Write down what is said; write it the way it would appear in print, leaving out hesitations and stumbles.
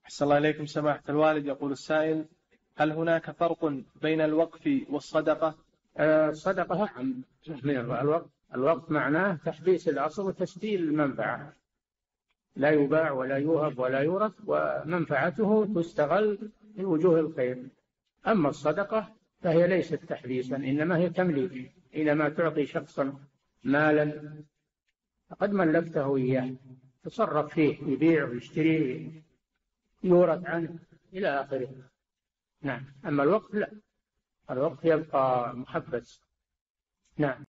أحسن الله إليكم سماحة الوالد. يقول السائل: هل هناك فرق بين الوقف والصدقة؟ الصدقة أعم من الوقف. الوقف معناه تحبيس الأصل وتسجيل المنفعة، لا يباع ولا يوهب ولا يورث، ومنفعته تستغل في وجوه الخير. أما الصدقة فهي ليست تحبيسا، إنما هي تمليك. حينما تعطي شخصا مالا فقد ملكته إياه، تصرف فيه، يبيع ويشتري، يورث عنه إلى آخره. نعم. أما الوقف لا، الوقف يبقى محبس. نعم.